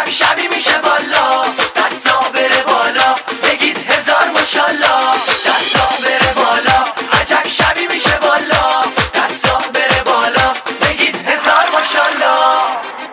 شبی میشه والا، دستا بره بالا بگید هزار ماشالله. دستا بره بالا، عجب شبی میشه والا، دستا بره بالا بگید هزار ماشالله.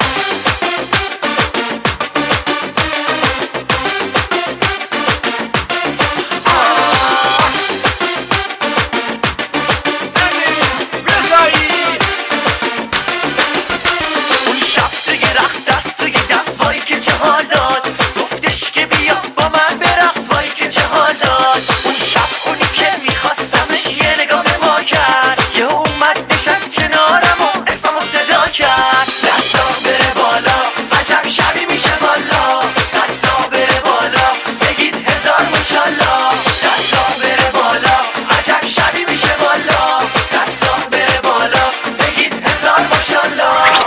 اون شب توی رقص دست توی دست، وای که چه حال داد، گفتش که بیا با من برقص، وای که چه حال داد. اون شب اونی که میخواستمش یه نگاه به ما کرد، یه اومد نشست کنارم و اسممو صدا کرد. دستا بره بالا، عجب شبی میشه والا، دستا بره بالا بگید هزار ماشالله. دستا بره بالا، عجب شبی میشه والا، دستا بره بالا بگید هزار ماشالله.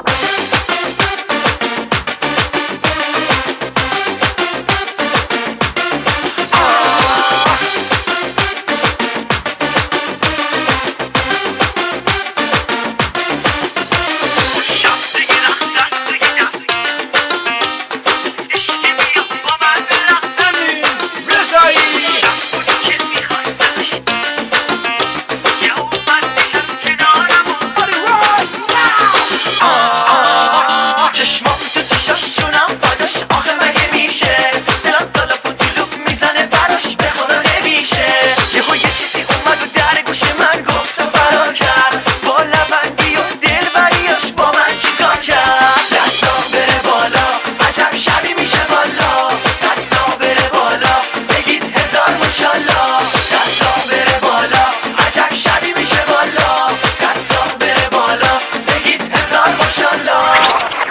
چشمام تو چشاش جونم فداش، آخه مگه میشه دلم تالا پوتولوب میزنه براش به خدا نمیشه. یهو یه چیزی اومد و در گوش من گفت و فرار کرد، با لبندی و دلبریاش با من چیکار کرد. دستا بره بالا، عجب شبی میشه والا، دستا بره بالا بگید هزار ماشالله. دستا بره بالا، عجب شبی میشه والا، دستا بره بالا بگید هزار ماشالله.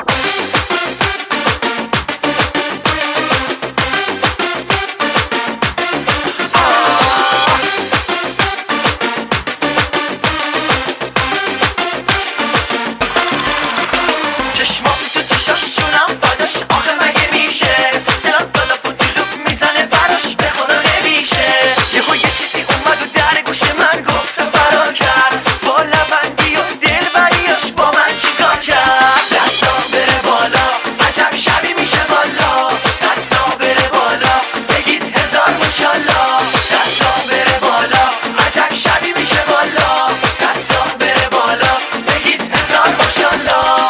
چشمام تو چشاش جونم فداش، آخه مگه میشه دلم بالا پوتولوب میزنه براش به خدا نمیشه. یهو یه چیزی اومد و در گوش من گفت و فرار کرد، با لبندی و دلبریاش با من چیکار کرد. دستا بره بالا، عجب شبی میشه والا، دستا بره بالا بگید هزار ماشالله. دستا بره بالا، عجب شبی میشه والا، دستا بره بالا بگید هزار ماشالله.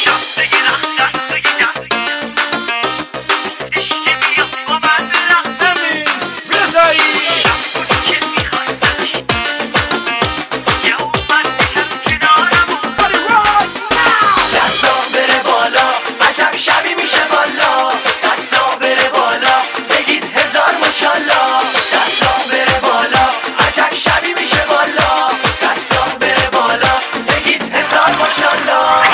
دستا بره بالا، عجب شبی میشه والا، دستا بره بالا بگید هزار ماشالله. دستا بره بالا، عجب شبی میشه والا، دستا بره بالا بگید هزار ماشالله.